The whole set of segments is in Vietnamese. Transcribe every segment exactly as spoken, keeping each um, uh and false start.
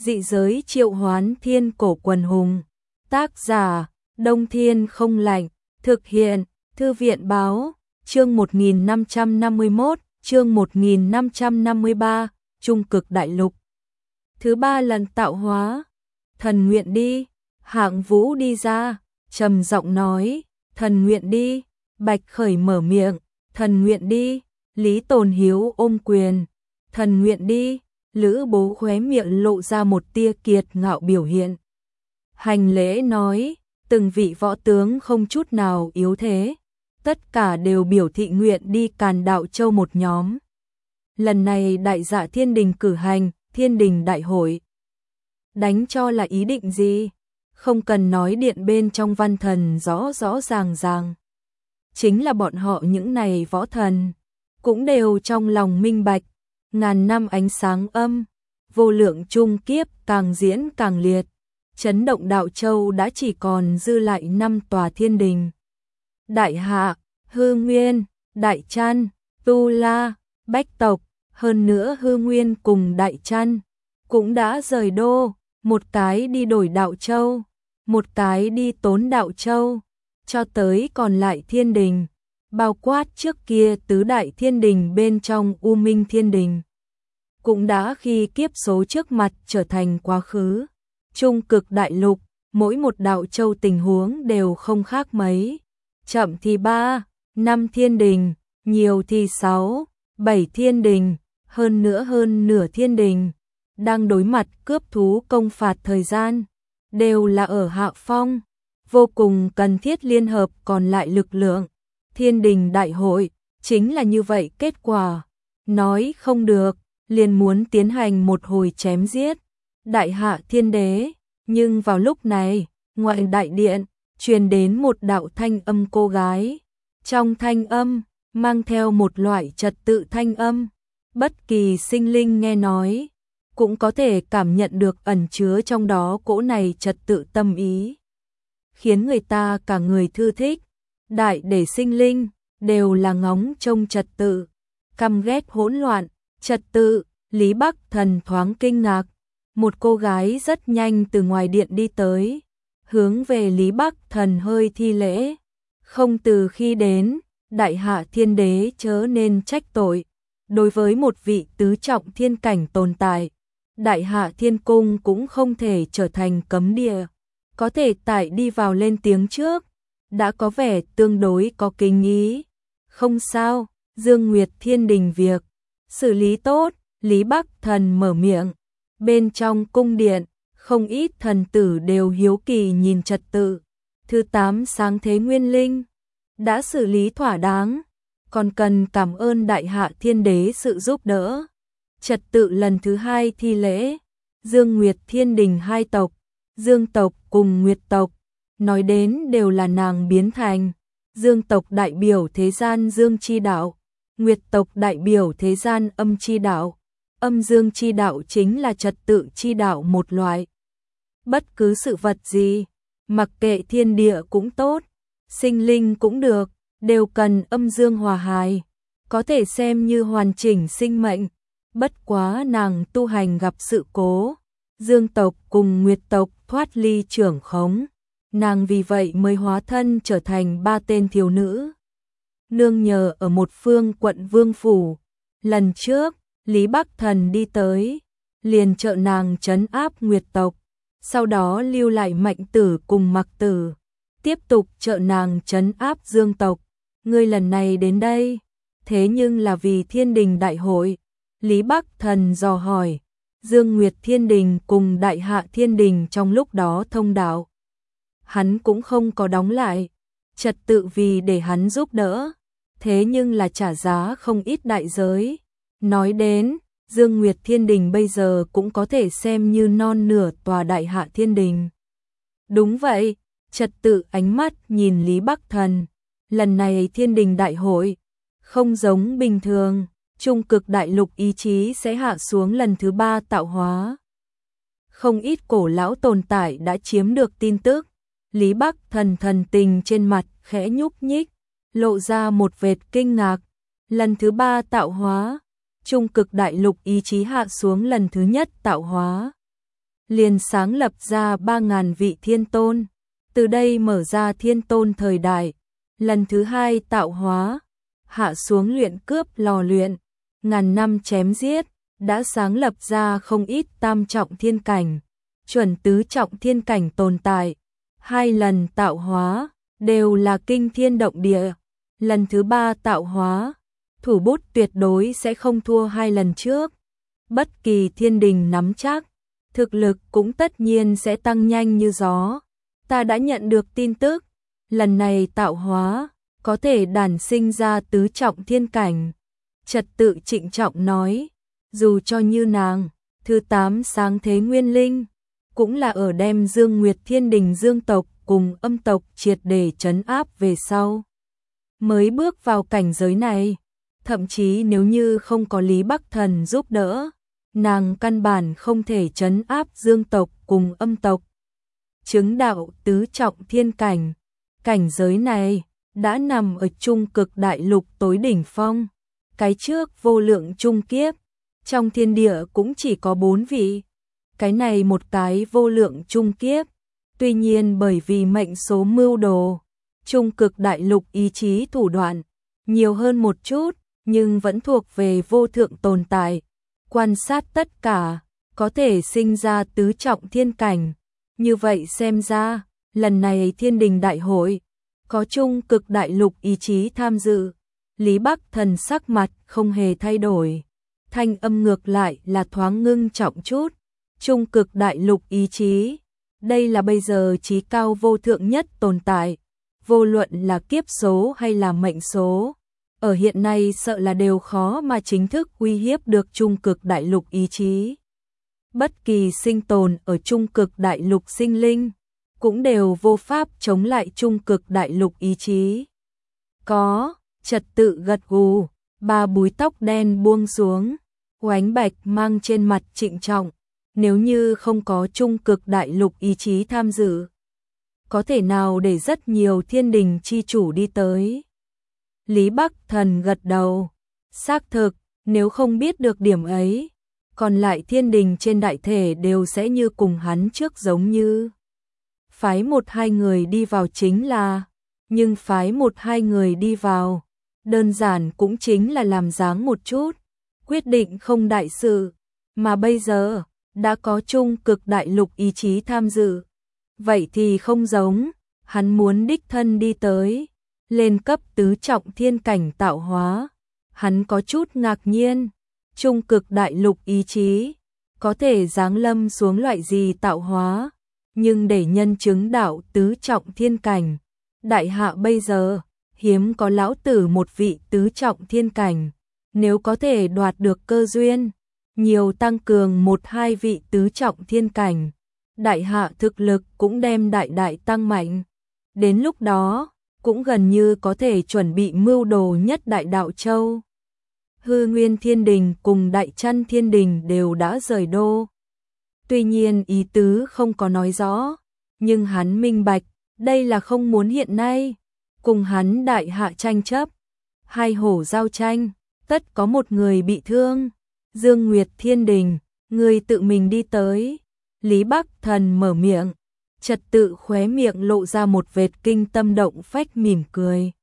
Dị giới triệu hoán thiên cổ quần hùng. Tác giả, Đông Thiên không lạnh. Thực hiện, Thư viện báo, chương một nghìn năm trăm năm mươi mốt, chương một nghìn năm trăm năm mươi ba, Trung cực đại lục. Thứ ba lần tạo hóa. Thần nguyện đi. Hạng Vũ đi ra, trầm giọng nói, thần nguyện đi. Bạch Khởi mở miệng, thần nguyện đi. Lý Tồn Hiếu ôm quyền, thần nguyện đi. Lữ Bố khóe miệng lộ ra một tia kiệt ngạo biểu hiện. Hành lễ nói, từng vị võ tướng không chút nào yếu thế, tất cả đều biểu thị nguyện đi Càn Đạo Châu một nhóm. Lần này đại dạ thiên đình cử hành, thiên đình đại hội. Đánh cho là ý định gì? Không cần nói điện bên trong văn thần rõ rõ ràng ràng. Chính là bọn họ những này võ thần, cũng đều trong lòng minh bạch, ngàn năm ánh sáng âm, vô lượng chung kiếp càng diễn càng liệt. Chấn động Đạo Châu đã chỉ còn dư lại năm tòa thiên đình. Đại Hạ, Hư Nguyên, Đại Trăn, Tu La, Bách Tộc, hơn nữa Hư Nguyên cùng Đại Trăn cũng đã rời đô, một cái đi đổi Đạo Châu, một cái đi tốn Đạo Châu, cho tới còn lại thiên đình, bao quát trước kia tứ đại thiên đình bên trong U Minh thiên đình, cũng đã khi kiếp số trước mặt trở thành quá khứ. Trung cực đại lục, mỗi một đạo châu tình huống đều không khác mấy. Chậm thì ba, năm thiên đình, nhiều thì sáu, bảy thiên đình, hơn nữa hơn nửa thiên đình, đang đối mặt cướp thú công phạt thời gian, đều là ở hạ phong, vô cùng cần thiết liên hợp còn lại lực lượng. Thiên đình đại hội, chính là như vậy kết quả. Nói không được, liền muốn tiến hành một hồi chém giết. Đại Hạ thiên đế, nhưng vào lúc này, ngoại đại điện, truyền đến một đạo thanh âm cô gái. Trong thanh âm, mang theo một loại trật tự thanh âm, bất kỳ sinh linh nghe nói, cũng có thể cảm nhận được ẩn chứa trong đó cỗ này trật tự tâm ý. Khiến người ta cả người thư thích, đại để sinh linh, đều là ngóng trông trật tự, căm ghét hỗn loạn, trật tự. Lý Bắc Thần thoáng kinh ngạc. Một cô gái rất nhanh từ ngoài điện đi tới, hướng về Lý Bắc Thần hơi thi lễ. Không từ khi đến, Đại Hạ thiên đế chớ nên trách tội. Đối với một vị tứ trọng thiên cảnh tồn tại, Đại Hạ thiên cung cũng không thể trở thành cấm địa. Có thể tại đi vào lên tiếng trước, đã có vẻ tương đối có kinh ý. Không sao, Dương Nguyệt thiên đình việc xử lý tốt. Lý Bắc Thần mở miệng. Bên trong cung điện, không ít thần tử đều hiếu kỳ nhìn trật tự. Thứ tám sáng thế nguyên linh đã xử lý thỏa đáng, còn cần cảm ơn Đại Hạ thiên đế sự giúp đỡ. Trật tự lần thứ hai thi lễ, Dương Nguyệt thiên đình hai tộc, Dương tộc cùng Nguyệt tộc, nói đến đều là nàng biến thành. Dương tộc đại biểu thế gian dương chi đạo, Nguyệt tộc đại biểu thế gian âm chi đạo. Âm dương chi đạo chính là trật tự chi đạo một loại. Bất cứ sự vật gì, mặc kệ thiên địa cũng tốt, sinh linh cũng được, đều cần âm dương hòa hài, có thể xem như hoàn chỉnh sinh mệnh. Bất quá nàng tu hành gặp sự cố, Dương tộc cùng Nguyệt tộc thoát ly trưởng khống, nàng vì vậy mới hóa thân trở thành ba tên thiếu nữ. Nương nhờ ở một phương quận vương phủ, lần trước Lý Bắc Thần đi tới, liền trợ nàng trấn áp Nguyệt tộc, sau đó lưu lại Mạnh Tử cùng Mặc Tử, tiếp tục trợ nàng trấn áp Dương tộc. Ngươi lần này đến đây, thế nhưng là vì thiên đình đại hội. Lý Bắc Thần dò hỏi, Dương Nguyệt thiên đình cùng Đại Hạ thiên đình trong lúc đó thông đạo. Hắn cũng không có đóng lại, trật tự vì để hắn giúp đỡ, thế nhưng là trả giá không ít đại giới. Nói đến, Dương Nguyệt thiên đình bây giờ cũng có thể xem như non nửa tòa Đại Hạ thiên đình. Đúng vậy, trật tự ánh mắt nhìn Lý Bắc Thần. Lần này thiên đình đại hội, không giống bình thường, trung cực đại lục ý chí sẽ hạ xuống lần thứ ba tạo hóa. Không ít cổ lão tồn tại đã chiếm được tin tức. Lý Bắc Thần thần tình trên mặt khẽ nhúc nhích, lộ ra một vệt kinh ngạc. Lần thứ ba tạo hóa, trung cực đại lục ý chí hạ xuống lần thứ nhất tạo hóa. liền sáng lập ra ba ngàn vị thiên tôn, từ đây mở ra thiên tôn thời đại. Lần thứ hai tạo hóa, hạ xuống luyện cướp lò luyện, ngàn năm chém giết, đã sáng lập ra không ít tam trọng thiên cảnh, chuẩn tứ trọng thiên cảnh tồn tại. Hai lần tạo hóa, đều là kinh thiên động địa. Lần thứ ba tạo hóa, thủ bút tuyệt đối sẽ không thua hai lần trước. Bất kỳ thiên đình nắm chắc, thực lực cũng tất nhiên sẽ tăng nhanh như gió. Ta đã nhận được tin tức, lần này tạo hóa, có thể đản sinh ra tứ trọng thiên cảnh. Trật tự trịnh trọng nói, dù cho như nàng, thứ tám sáng thế nguyên linh, cũng là ở đem Dương Nguyệt Thiên Đình Dương tộc cùng âm tộc triệt để trấn áp về sau. Mới bước vào cảnh giới này, thậm chí nếu như không có Lý Bắc Thần giúp đỡ, nàng căn bản không thể trấn áp Dương tộc cùng âm tộc. Chứng đạo tứ trọng thiên cảnh, cảnh giới này đã nằm ở trung cực đại lục tối đỉnh phong. Cái trước vô lượng trung kiếp, trong thiên địa cũng chỉ có bốn vị. Cái này một cái vô lượng trung kiếp, tuy nhiên bởi vì mệnh số mưu đồ, trung cực đại lục ý chí thủ đoạn nhiều hơn một chút, nhưng vẫn thuộc về vô thượng tồn tại. Quan sát tất cả, có thể sinh ra tứ trọng thiên cảnh. Như vậy xem ra, lần này thiên đình đại hội, có trung cực đại lục ý chí tham dự. Lý Bắc Thần sắc mặt không hề thay đổi, thanh âm ngược lại là thoáng ngưng trọng chút. Trung cực đại lục ý chí, đây là bây giờ chí cao vô thượng nhất tồn tại, vô luận là kiếp số hay là mệnh số, ở hiện nay sợ là đều khó mà chính thức uy hiếp được trung cực đại lục ý chí. Bất kỳ sinh tồn ở trung cực đại lục sinh linh, cũng đều vô pháp chống lại trung cực đại lục ý chí. Có, Trật tự gật gù, ba búi tóc đen buông xuống, oánh bạch mang trên mặt trịnh trọng. Nếu như không có trung cực đại lục ý chí tham dự, có thể nào để rất nhiều thiên đình chi chủ đi tới? Lý Bắc Thần gật đầu, xác thực, nếu không biết được điểm ấy, còn lại thiên đình trên đại thể đều sẽ như cùng hắn trước giống như. Phái một hai người đi vào chính là, nhưng phái một hai người đi vào, đơn giản cũng chính là làm dáng một chút, quyết định không đại sự, mà bây giờ đã có trung cực đại lục ý chí tham dự. Vậy thì không giống, hắn muốn đích thân đi tới, lên cấp tứ trọng thiên cảnh tạo hóa. Hắn có chút ngạc nhiên, trung cực đại lục ý chí, có thể giáng lâm xuống loại gì tạo hóa, nhưng để nhân chứng đạo tứ trọng thiên cảnh. Đại hạ bây giờ, hiếm có lão tử một vị tứ trọng thiên cảnh, nếu có thể đoạt được cơ duyên, nhiều tăng cường một hai vị tứ trọng thiên cảnh, đại hạ thực lực cũng đem đại đại tăng mạnh. Đến lúc đó, cũng gần như có thể chuẩn bị mưu đồ nhất đại đạo châu. Hư Nguyên Thiên Đình cùng Đại Chân Thiên Đình đều đã rời đô. Tuy nhiên ý tứ không có nói rõ, nhưng hắn minh bạch, đây là không muốn hiện nay, cùng hắn đại hạ tranh chấp. Hai hổ giao tranh, tất có một người bị thương. Dương Nguyệt Thiên Đình, người tự mình đi tới. Lý Bắc Thần mở miệng, Trật tự khóe miệng lộ ra một vệt kinh tâm động phách mỉm cười.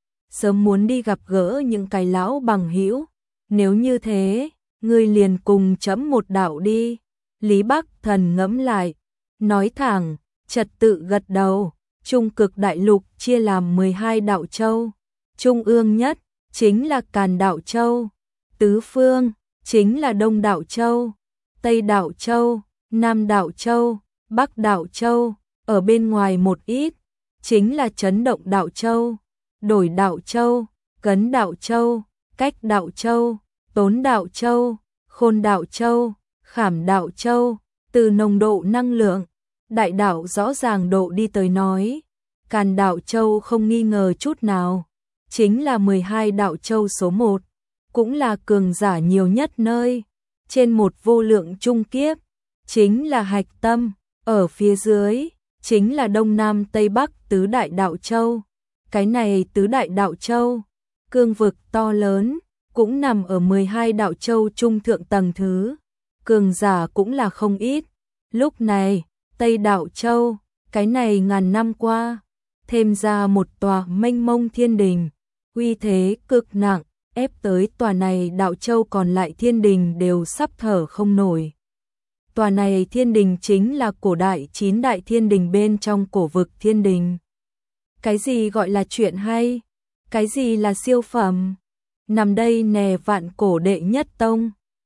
Sớm muốn đi gặp gỡ những cái lão bằng hữu, nếu như thế, ngươi liền cùng chấm một đạo đi. Lý Bắc Thần ngẫm lại, nói thẳng. Trật tự gật đầu, trung cực đại lục chia làm mười hai đạo châu, trung ương nhất chính là Càn Đạo Châu, tứ phương chính là Đông Đạo Châu, Tây Đạo Châu, Nam Đạo Châu, Bắc Đạo Châu, ở bên ngoài một ít chính là Chấn Động Đạo Châu, Đổi Đạo Châu, Cấn Đạo Châu, Cách Đạo Châu, Tốn Đạo Châu, Khôn Đạo Châu, Khảm Đạo Châu. Từ nồng độ năng lượng, đại đạo rõ ràng độ đi tới nói, Càn Đạo Châu không nghi ngờ chút nào, chính là mười hai đạo châu số một, cũng là cường giả nhiều nhất nơi, trên một vô lượng trung kiếp, chính là hạch tâm, ở phía dưới, chính là Đông Nam Tây Bắc tứ đại đạo châu. Cái này tứ đại đạo châu, cương vực to lớn, cũng nằm ở mười hai đạo châu trung thượng tầng thứ, cường giả cũng là không ít. Lúc này, Tây Đạo Châu, cái này ngàn năm qua, thêm ra một tòa mênh mông thiên đình, uy thế cực nặng, ép tới tòa này Đạo Châu còn lại thiên đình đều sắp thở không nổi. Tòa này thiên đình chính là cổ đại chín đại thiên đình bên trong cổ vực thiên đình. Cái gì gọi là chuyện hay? Cái gì là siêu phẩm? Nằm đây nè vạn cổ đệ nhất tông.